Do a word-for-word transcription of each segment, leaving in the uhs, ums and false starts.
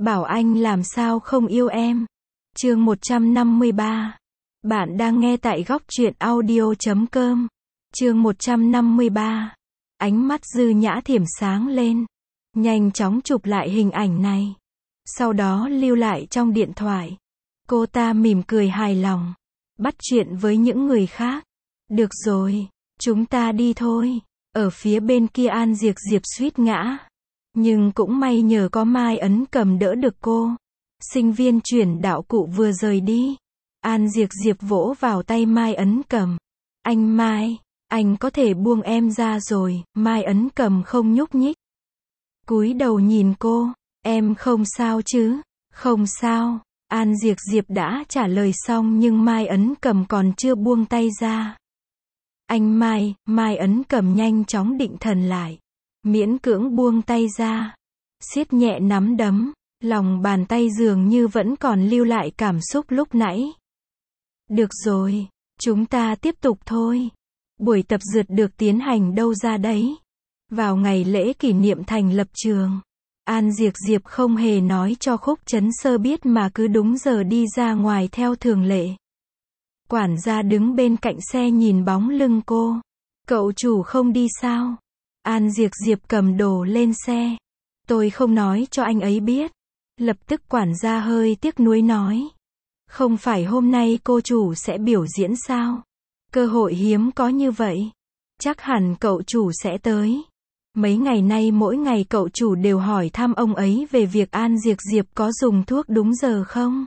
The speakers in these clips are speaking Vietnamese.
Bảo anh làm sao không yêu em. Chương một trăm năm mươi ba. Bạn đang nghe tại góc truyện audio chấm com. Chương một trăm năm mươi ba. Ánh mắt Dư Nhã Thiểm sáng lên, nhanh chóng chụp lại hình ảnh này, sau đó lưu lại trong điện thoại. Cô ta mỉm cười hài lòng, bắt chuyện với những người khác. Được rồi, chúng ta đi thôi. Ở phía bên kia An Diệc Diệp suýt ngã, nhưng cũng may nhờ có Mai Ấn Cầm đỡ được cô. Sinh viên chuyển đạo cụ vừa rời đi, An Diệc Diệp vỗ vào tay Mai Ấn Cầm. Anh Mai, anh có thể buông em ra rồi. Mai Ấn Cầm không nhúc nhích, cúi đầu nhìn cô. Em không sao chứ? Không sao. An Diệc Diệp đã trả lời xong nhưng Mai Ấn Cầm còn chưa buông tay ra. Anh Mai, Mai Ấn Cầm nhanh chóng định thần lại, miễn cưỡng buông tay ra, siết nhẹ nắm đấm, lòng bàn tay dường như vẫn còn lưu lại cảm xúc lúc nãy. Được rồi, chúng ta tiếp tục thôi. Buổi tập dượt được tiến hành đâu ra đấy? Vào ngày lễ kỷ niệm thành lập trường, An Diệc Diệp không hề nói cho Khúc Chấn Sơ biết mà cứ đúng giờ đi ra ngoài theo thường lệ. Quản gia đứng bên cạnh xe nhìn bóng lưng cô. Cậu chủ không đi sao? An Diệc Diệp cầm đồ lên xe. Tôi không nói cho anh ấy biết. Lập tức quản gia hơi tiếc nuối nói. Không phải hôm nay cô chủ sẽ biểu diễn sao? Cơ hội hiếm có như vậy. Chắc hẳn cậu chủ sẽ tới. Mấy ngày nay mỗi ngày cậu chủ đều hỏi thăm ông ấy về việc An Diệc Diệp có dùng thuốc đúng giờ không?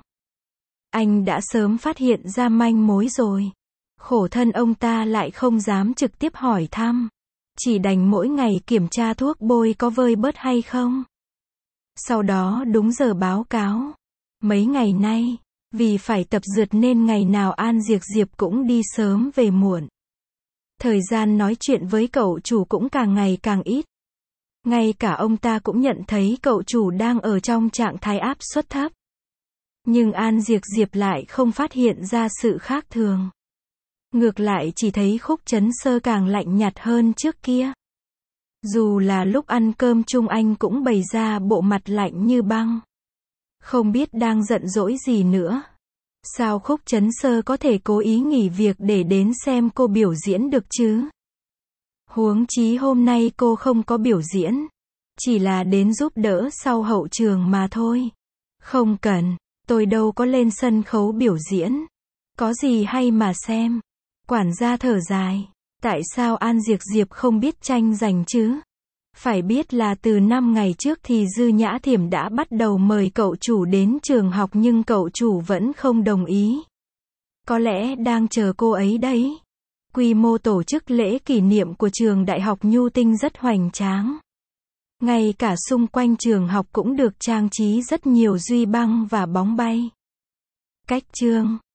Anh đã sớm phát hiện ra manh mối rồi. Khổ thân ông ta lại không dám trực tiếp hỏi thăm, chỉ đành mỗi ngày kiểm tra thuốc bôi có vơi bớt hay không. Sau đó đúng giờ báo cáo. Mấy ngày nay, vì phải tập dượt nên ngày nào An Diệc Diệp cũng đi sớm về muộn. Thời gian nói chuyện với cậu chủ cũng càng ngày càng ít. Ngay cả ông ta cũng nhận thấy cậu chủ đang ở trong trạng thái áp suất thấp. Nhưng An Diệc Diệp lại không phát hiện ra sự khác thường. Ngược lại chỉ thấy Khúc Chấn Sơ càng lạnh nhạt hơn trước kia. Dù là lúc ăn cơm chung anh cũng bày ra bộ mặt lạnh như băng. Không biết đang giận dỗi gì nữa. Sao Khúc Chấn Sơ có thể cố ý nghỉ việc để đến xem cô biểu diễn được chứ? Huống chí hôm nay cô không có biểu diễn, chỉ là đến giúp đỡ sau hậu trường mà thôi. Không cần, tôi đâu có lên sân khấu biểu diễn. Có gì hay mà xem. Quản gia thở dài. Tại sao An Diệc Diệp không biết tranh giành chứ? Phải biết là từ năm ngày trước thì Dư Nhã Thiểm đã bắt đầu mời cậu chủ đến trường học nhưng cậu chủ vẫn không đồng ý. Có lẽ đang chờ cô ấy đấy. Quy mô tổ chức lễ kỷ niệm của trường Đại học Nhu Tinh rất hoành tráng. Ngay cả xung quanh trường học cũng được trang trí rất nhiều duy băng và bóng bay. Cách chương